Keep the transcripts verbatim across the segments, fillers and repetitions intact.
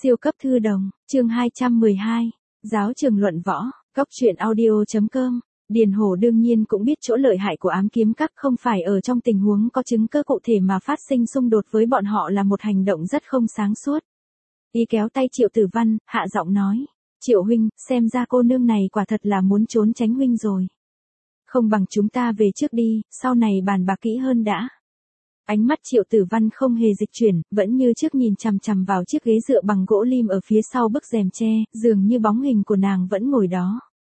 Siêu cấp thư đồng, chương hai trăm mười hai, giáo trường luận võ, cốc truyện audio.com. Điền Hổ đương nhiên cũng biết chỗ lợi hại của ám kiếm các không phải ở trong tình huống có chứng cứ cụ thể mà phát sinh xung đột với bọn họ là một hành động rất không sáng suốt. Y kéo tay Triệu Tử Văn, hạ giọng nói, Triệu huynh, xem ra cô nương này quả thật là muốn trốn tránh huynh rồi. Không bằng chúng ta về trước đi, sau này bàn bạc kỹ hơn đã. Ánh mắt Triệu Tử Văn không hề dịch chuyển, vẫn như trước nhìn chằm chằm vào chiếc ghế dựa bằng gỗ lim ở phía sau bức rèm tre, dường như bóng hình của nàng vẫn ngồi đó.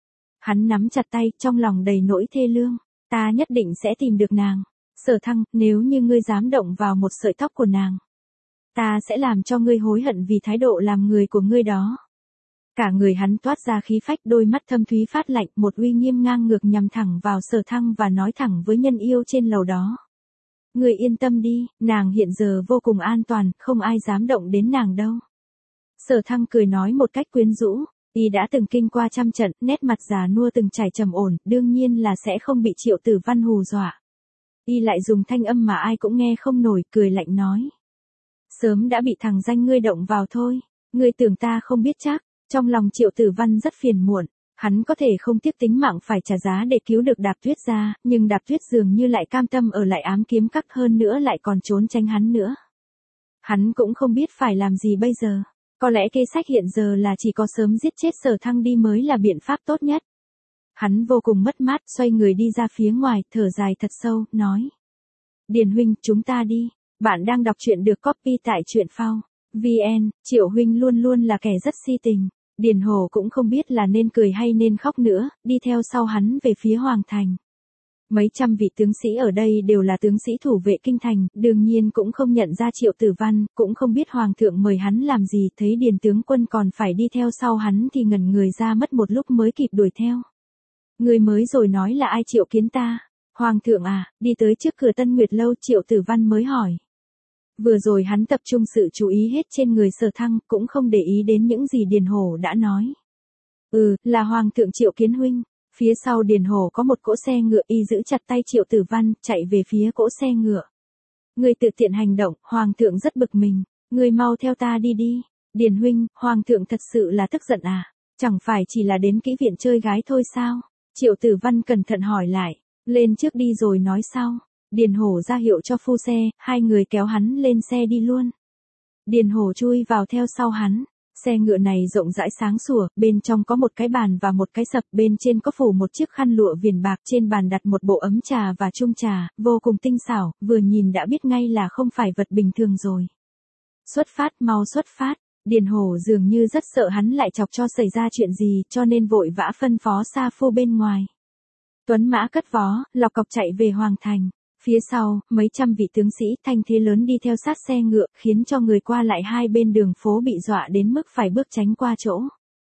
Hắn nắm chặt tay, trong lòng đầy nỗi thê lương. Ta nhất định sẽ tìm được nàng. Sở Thăng, nếu như ngươi dám động vào một sợi tóc của nàng, ta sẽ làm cho ngươi hối hận vì thái độ làm người của ngươi đó. Cả người hắn toát ra khí phách, đôi mắt thâm thúy phát lạnh, một uy nghiêm ngang ngược nhằm thẳng vào Sở Thăng và nói thẳng với nhân yêu trên lầu đó. Ngươi yên tâm đi, nàng hiện giờ vô cùng an toàn, không ai dám động đến nàng đâu. Sở Thăng cười nói một cách quyến rũ, y đã từng kinh qua trăm trận, nét mặt già nua từng trải trầm ổn, đương nhiên là sẽ không bị Triệu Tử Văn hù dọa. Y lại dùng thanh âm mà ai cũng nghe không nổi, cười lạnh nói. Sớm đã bị thằng danh ngươi động vào thôi, ngươi tưởng ta không biết chắc. Trong lòng Triệu Tử Văn rất phiền muộn, hắn có thể không tiếc tính mạng phải trả giá để cứu được Đạp Tuyết ra, nhưng Đạp Tuyết dường như lại cam tâm ở lại ám kiếm các, hơn nữa lại còn trốn tránh hắn nữa. Hắn cũng không biết phải làm gì bây giờ, có lẽ kế sách hiện giờ là chỉ có sớm giết chết Sở Thăng đi mới là biện pháp tốt nhất. Hắn vô cùng mất mát, xoay người đi ra phía ngoài, thở dài thật sâu, nói. Điền huynh, chúng ta đi, bạn đang đọc truyện được copy tại truyện phao. vn, Triệu huynh luôn luôn là kẻ rất si tình. Điền Hổ cũng không biết là nên cười hay nên khóc nữa, đi theo sau hắn về phía Hoàng Thành. Mấy trăm vị tướng sĩ ở đây đều là tướng sĩ thủ vệ kinh thành, đương nhiên cũng không nhận ra Triệu Tử Văn, cũng không biết Hoàng thượng mời hắn làm gì, thấy Điền tướng quân còn phải đi theo sau hắn thì ngẩn người ra, mất một lúc mới kịp đuổi theo. Người mới rồi nói là ai triệu kiến ta? Hoàng thượng à, đi tới trước cửa Tân Nguyệt Lâu, Triệu Tử Văn mới hỏi. Vừa rồi hắn tập trung sự chú ý hết trên người Sở Thăng, cũng không để ý đến những gì Điền Hổ đã nói. Ừ, là Hoàng thượng triệu kiến huynh. Phía sau Điền Hổ có một cỗ xe ngựa, y giữ chặt tay Triệu Tử Văn, chạy về phía cỗ xe ngựa. Ngươi tự tiện hành động, Hoàng thượng rất bực mình. Ngươi mau theo ta đi đi. Điền huynh, Hoàng thượng thật sự là tức giận à? Chẳng phải chỉ là đến kỹ viện chơi gái thôi sao? Triệu Tử Văn cẩn thận hỏi lại. Lên trước đi rồi nói sau. Điền Hổ ra hiệu cho phu xe, hai người kéo hắn lên xe đi luôn. Điền Hổ chui vào theo sau hắn. Xe ngựa này rộng rãi sáng sủa, bên trong có một cái bàn và một cái sập, bên trên có phủ một chiếc khăn lụa viền bạc, trên bàn đặt một bộ ấm trà và chung trà, vô cùng tinh xảo, vừa nhìn đã biết ngay là không phải vật bình thường rồi. Xuất phát, mau xuất phát. Điền Hổ dường như rất sợ hắn lại chọc cho xảy ra chuyện gì, cho nên vội vã phân phó sa phu bên ngoài. Tuấn mã cất vó, lọc cọc chạy về Hoàng Thành. Phía sau, mấy trăm vị tướng sĩ thanh thế lớn đi theo sát xe ngựa, khiến cho người qua lại hai bên đường phố bị dọa đến mức phải bước tránh qua chỗ.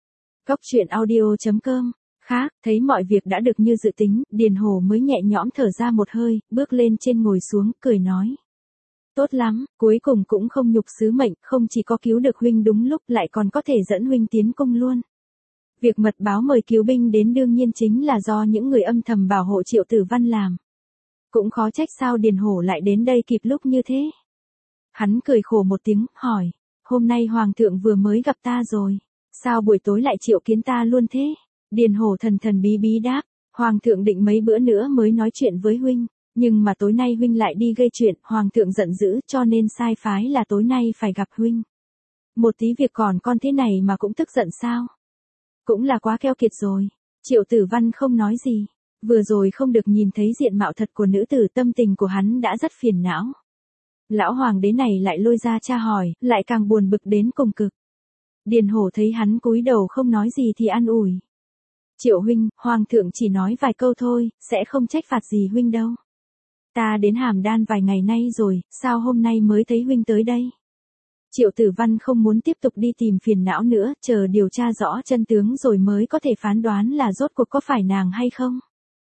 Cốc truyện audio.com. Khác, thấy mọi việc đã được như dự tính, Điền Hổ mới nhẹ nhõm thở ra một hơi, bước lên trên ngồi xuống, cười nói. Tốt lắm, cuối cùng cũng không nhục sứ mệnh, không chỉ có cứu được huynh đúng lúc lại còn có thể dẫn huynh tiến công luôn. Việc mật báo mời cứu binh đến đương nhiên chính là do những người âm thầm bảo hộ Triệu Tử Văn làm. Cũng khó trách sao Điền Hổ lại đến đây kịp lúc như thế. Hắn cười khổ một tiếng, hỏi, hôm nay Hoàng thượng vừa mới gặp ta rồi, sao buổi tối lại triệu kiến ta luôn thế? Điền Hổ thần thần bí bí đáp, Hoàng thượng định mấy bữa nữa mới nói chuyện với huynh, nhưng mà tối nay huynh lại đi gây chuyện, Hoàng thượng giận dữ cho nên sai phái là tối nay phải gặp huynh. Một tí việc còn con thế này mà cũng tức giận sao? Cũng là quá keo kiệt rồi. Triệu Tử Văn không nói gì. Vừa rồi không được nhìn thấy diện mạo thật của nữ tử, tâm tình của hắn đã rất phiền não. Lão hoàng đế này lại lôi ra tra hỏi, lại càng buồn bực đến cùng cực. Điền Hổ thấy hắn cúi đầu không nói gì thì an ủi. Triệu huynh, Hoàng thượng chỉ nói vài câu thôi, sẽ không trách phạt gì huynh đâu. Ta đến Hàm Đan vài ngày nay rồi, sao hôm nay mới thấy huynh tới đây? Triệu Tử Văn không muốn tiếp tục đi tìm phiền não nữa, chờ điều tra rõ chân tướng rồi mới có thể phán đoán là rốt cuộc có phải nàng hay không.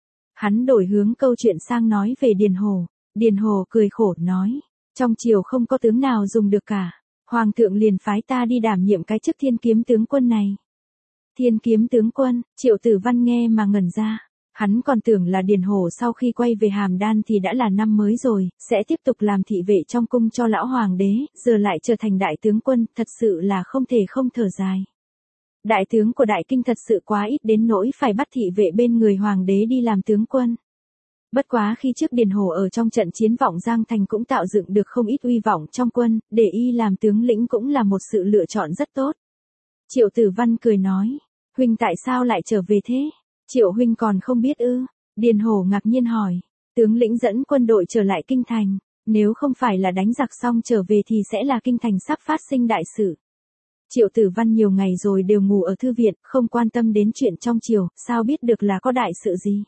Hắn đổi hướng câu chuyện sang nói về Điền Hổ. Điền Hổ cười khổ nói, trong triều không có tướng nào dùng được cả. Hoàng thượng liền phái ta đi đảm nhiệm cái chức Thiên Kiếm tướng quân này. Thiên Kiếm tướng quân, Triệu Tử Văn nghe mà ngẩn ra. Hắn còn tưởng là Điền Hổ sau khi quay về Hàm Đan thì đã là năm mới rồi, sẽ tiếp tục làm thị vệ trong cung cho lão hoàng đế, giờ lại trở thành đại tướng quân, thật sự là không thể không thở dài. Đại tướng của Đại Kinh thật sự quá ít đến nỗi phải bắt thị vệ bên người hoàng đế đi làm tướng quân. Bất quá khi trước Điền Hổ ở trong trận chiến Vọng Giang Thành cũng tạo dựng được không ít uy vọng trong quân, để y làm tướng lĩnh cũng là một sự lựa chọn rất tốt. Triệu Tử Văn cười nói, huynh tại sao lại trở về thế? Triệu huynh còn không biết ư? Điền Hổ ngạc nhiên hỏi, tướng lĩnh dẫn quân đội trở lại kinh thành, nếu không phải là đánh giặc xong trở về thì sẽ là kinh thành sắp phát sinh đại sự. Triệu Tử Văn nhiều ngày rồi đều ngủ ở thư viện, không quan tâm đến chuyện trong triều, sao biết được là có đại sự gì?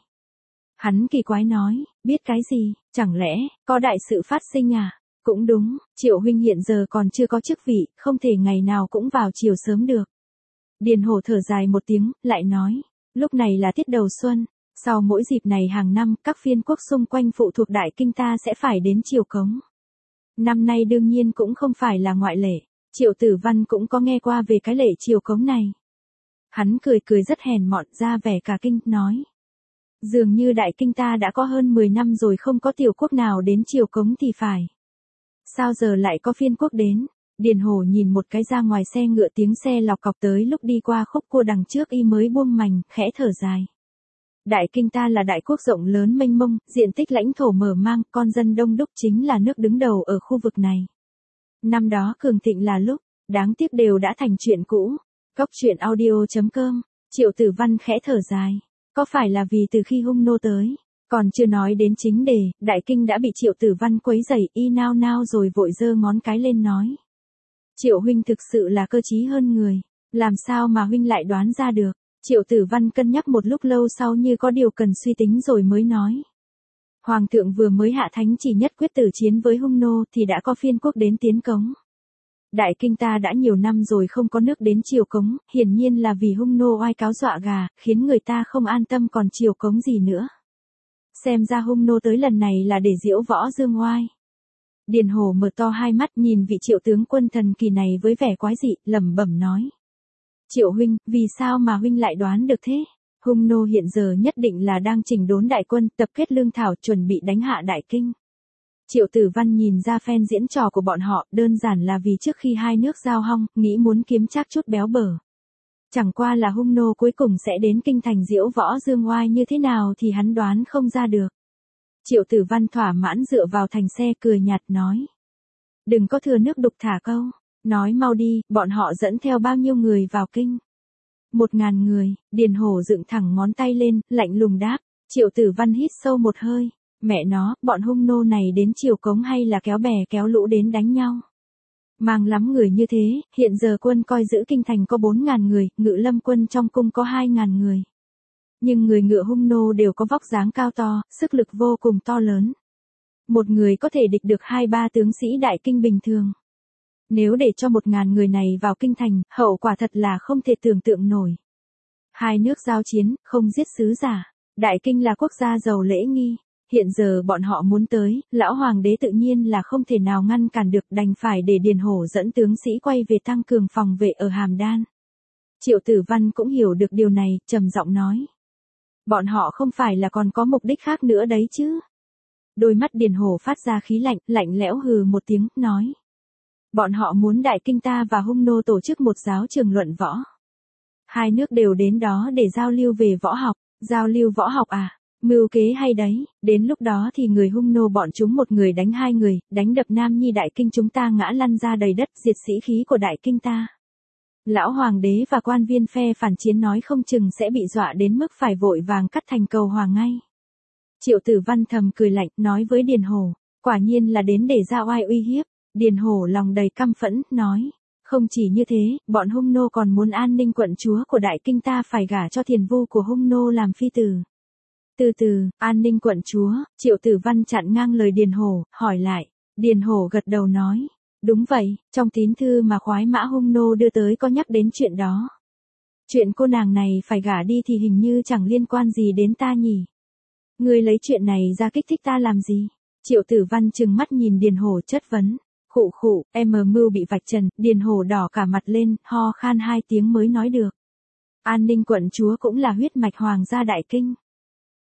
Hắn kỳ quái nói, biết cái gì, chẳng lẽ, có đại sự phát sinh à? Cũng đúng, Triệu huynh hiện giờ còn chưa có chức vị, không thể ngày nào cũng vào triều sớm được. Điền Hổ thở dài một tiếng, lại nói, lúc này là tiết đầu xuân, sau mỗi dịp này hàng năm, các phiên quốc xung quanh phụ thuộc Đại Kinh ta sẽ phải đến triều cống. Năm nay đương nhiên cũng không phải là ngoại lệ, Triệu Tử Văn cũng có nghe qua về cái lệ triều cống này. Hắn cười cười rất hèn mọn ra vẻ cả kinh, nói. Dường như Đại Kinh ta đã có hơn mười năm rồi không có tiểu quốc nào đến triều cống thì phải. Sao giờ lại có phiên quốc đến? Điền Hổ nhìn một cái ra ngoài xe ngựa tiếng xe lọc cọc tới lúc đi qua khúc cua đằng trước y mới buông mành, khẽ thở dài. Đại Kinh ta là đại quốc rộng lớn mênh mông, diện tích lãnh thổ mở mang, con dân đông đúc chính là nước đứng đầu ở khu vực này. Năm đó cường thịnh là lúc, đáng tiếc đều đã thành chuyện cũ. Cóc truyện audio chấm com, Triệu Tử Văn khẽ thở dài. Có phải là vì từ khi hung nô tới, còn chưa nói đến chính đề, Đại Kinh đã bị Triệu Tử Văn quấy rầy, y nao nao rồi vội giơ ngón cái lên nói. Triệu huynh thực sự là cơ trí hơn người, làm sao mà huynh lại đoán ra được? Triệu Tử Văn cân nhắc một lúc lâu sau như có điều cần suy tính rồi mới nói. Hoàng thượng vừa mới hạ thánh chỉ nhất quyết tử chiến với hung nô thì đã có phiên quốc đến tiến cống. Đại Kinh ta đã nhiều năm rồi không có nước đến triều cống, hiển nhiên là vì hung nô oai cáo dọa gà, khiến người ta không an tâm còn triều cống gì nữa. Xem ra hung nô tới lần này là để diễu võ dương oai. Điền Hổ mở to hai mắt nhìn vị Triệu tướng quân thần kỳ này với vẻ quái dị, lẩm bẩm nói. Triệu huynh, vì sao mà huynh lại đoán được thế? Hung nô hiện giờ nhất định là đang chỉnh đốn đại quân, tập kết lương thảo, chuẩn bị đánh hạ Đại Kinh. Triệu Tử Văn nhìn ra phen diễn trò của bọn họ, đơn giản là vì trước khi hai nước giao hong, nghĩ muốn kiếm trác chút béo bở. Chẳng qua là hung nô cuối cùng sẽ đến kinh thành diễu võ dương oai như thế nào thì hắn đoán không ra được. Triệu Tử Văn thỏa mãn dựa vào thành xe cười nhạt nói. Đừng có thừa nước đục thả câu, nói mau đi, bọn họ dẫn theo bao nhiêu người vào kinh. Một ngàn người, Điền Hổ dựng thẳng ngón tay lên, lạnh lùng đáp. Triệu Tử Văn hít sâu một hơi. Mẹ nó, bọn hung nô này đến triều cống hay là kéo bè kéo lũ đến đánh nhau? Mang lắm người như thế, hiện giờ quân coi giữ kinh thành có bốn ngàn người, ngự lâm quân trong cung có hai ngàn người. Nhưng người ngựa hung nô đều có vóc dáng cao to, sức lực vô cùng to lớn. Một người có thể địch được hai ba tướng sĩ Đại Kinh bình thường. Nếu để cho một ngàn người này vào kinh thành, hậu quả thật là không thể tưởng tượng nổi. Hai nước giao chiến, không giết sứ giả. Đại Kinh là quốc gia giàu lễ nghi. Hiện giờ bọn họ muốn tới, lão hoàng đế tự nhiên là không thể nào ngăn cản được, đành phải để Điền Hổ dẫn tướng sĩ quay về tăng cường phòng vệ ở Hàm Đan. Triệu Tử Văn cũng hiểu được điều này, trầm giọng nói. Bọn họ không phải là còn có mục đích khác nữa đấy chứ? Đôi mắt Điền Hổ phát ra khí lạnh, lạnh lẽo hừ một tiếng, nói. Bọn họ muốn Đại Kinh ta và hung nô tổ chức một giáo trường luận võ. Hai nước đều đến đó để giao lưu về võ học, giao lưu võ học à? Mưu kế hay đấy, đến lúc đó thì người hung nô bọn chúng một người đánh hai người, đánh đập Nam Nhi Đại Kinh chúng ta ngã lăn ra đầy đất, diệt sĩ khí của Đại Kinh ta. Lão hoàng đế và quan viên phe phản chiến nói không chừng sẽ bị dọa đến mức phải vội vàng cắt thành cầu hòa ngay. Triệu Tử Văn thầm cười lạnh, nói với Điền Hổ, quả nhiên là đến để ra oai uy hiếp. Điền Hổ lòng đầy căm phẫn, nói, không chỉ như thế, bọn hung nô còn muốn an ninh quận chúa của Đại Kinh ta phải gả cho thiền vu của hung nô làm phi tử. Từ từ, an ninh quận chúa, Triệu Tử Văn chặn ngang lời Điền Hổ, hỏi lại. Điền Hổ gật đầu nói, đúng vậy, trong tín thư mà khoái mã hung nô đưa tới có nhắc đến chuyện đó. Chuyện cô nàng này phải gả đi thì hình như chẳng liên quan gì đến ta nhỉ. Ngươi lấy chuyện này ra kích thích ta làm gì? Triệu Tử Văn trừng mắt nhìn Điền Hổ chất vấn. Khụ khụ, em mưu bị vạch trần, Điền Hổ đỏ cả mặt lên, ho khan hai tiếng mới nói được. An ninh quận chúa cũng là huyết mạch hoàng gia Đại Kinh.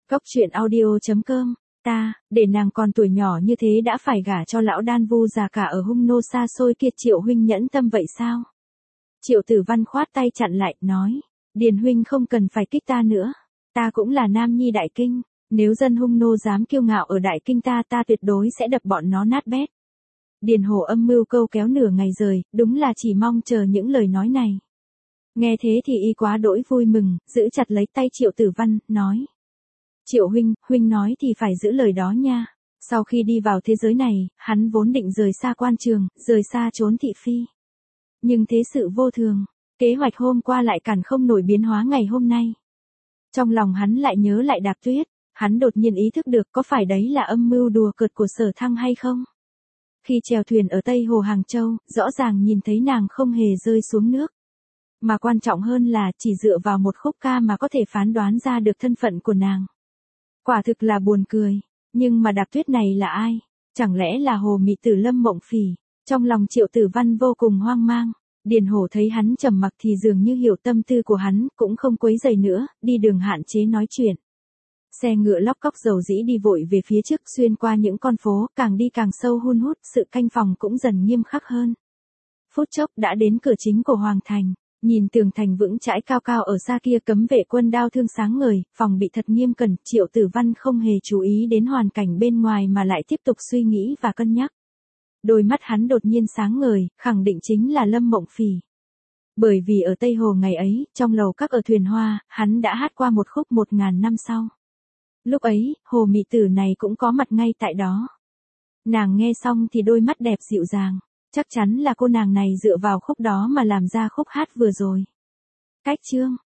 Cóc truyện audio chấm com. Ta, để nàng còn tuổi nhỏ như thế đã phải gả cho lão đan vu già cả ở hung nô xa xôi kia, Triệu huynh nhẫn tâm vậy sao? Triệu Tử Văn khoát tay chặn lại, nói, Điền huynh không cần phải kích ta nữa. Ta cũng là nam nhi đại kinh, nếu dân hung nô dám kiêu ngạo ở đại kinh ta ta tuyệt đối sẽ đập bọn nó nát bét. Điền Hổ âm mưu câu kéo nửa ngày rồi, đúng là chỉ mong chờ những lời nói này. Nghe thế thì y quá đỗi vui mừng, giữ chặt lấy tay Triệu Tử Văn, nói. Triệu huynh, huynh nói thì phải giữ lời đó nha. Sau khi đi vào thế giới này, hắn vốn định rời xa quan trường, rời xa trốn thị phi. Nhưng thế sự vô thường, kế hoạch hôm qua lại cản không nổi biến hóa ngày hôm nay. Trong lòng hắn lại nhớ lại Đạp Tuyết, hắn đột nhiên ý thức được có phải đấy là âm mưu đùa cợt của Sở Thăng hay không? Khi chèo thuyền ở Tây Hồ Hàng Châu, rõ ràng nhìn thấy nàng không hề rơi xuống nước. Mà quan trọng hơn là chỉ dựa vào một khúc ca mà có thể phán đoán ra được thân phận của nàng. Quả thực là buồn cười, nhưng mà Đạp Tuyết này là ai? Chẳng lẽ là Hồ Mị Tử Lâm Mộng Phỉ? Trong lòng Triệu Tử Văn vô cùng hoang mang. Điền Hổ thấy hắn trầm mặc thì dường như hiểu tâm tư của hắn, cũng không quấy rầy nữa, đi đường hạn chế nói chuyện. Xe ngựa lóc cóc dầu dĩ đi vội về phía trước, xuyên qua những con phố, càng đi càng sâu hun hút, sự canh phòng cũng dần nghiêm khắc hơn. Phút chốc đã đến cửa chính của Hoàng Thành, nhìn tường thành vững chãi cao cao ở xa kia, cấm vệ quân đao thương sáng ngời, phòng bị thật nghiêm cẩn, Triệu Tử Văn không hề chú ý đến hoàn cảnh bên ngoài mà lại tiếp tục suy nghĩ và cân nhắc. Đôi mắt hắn đột nhiên sáng ngời, khẳng định chính là Lâm Mộng Phỉ. Bởi vì ở Tây Hồ ngày ấy, trong lầu các ở thuyền hoa, hắn đã hát qua một khúc một ngàn năm sau. Lúc ấy, Hồ Mị Tử này cũng có mặt ngay tại đó. Nàng nghe xong thì đôi mắt đẹp dịu dàng, chắc chắn là cô nàng này dựa vào khúc đó mà làm ra khúc hát vừa rồi. Cách chương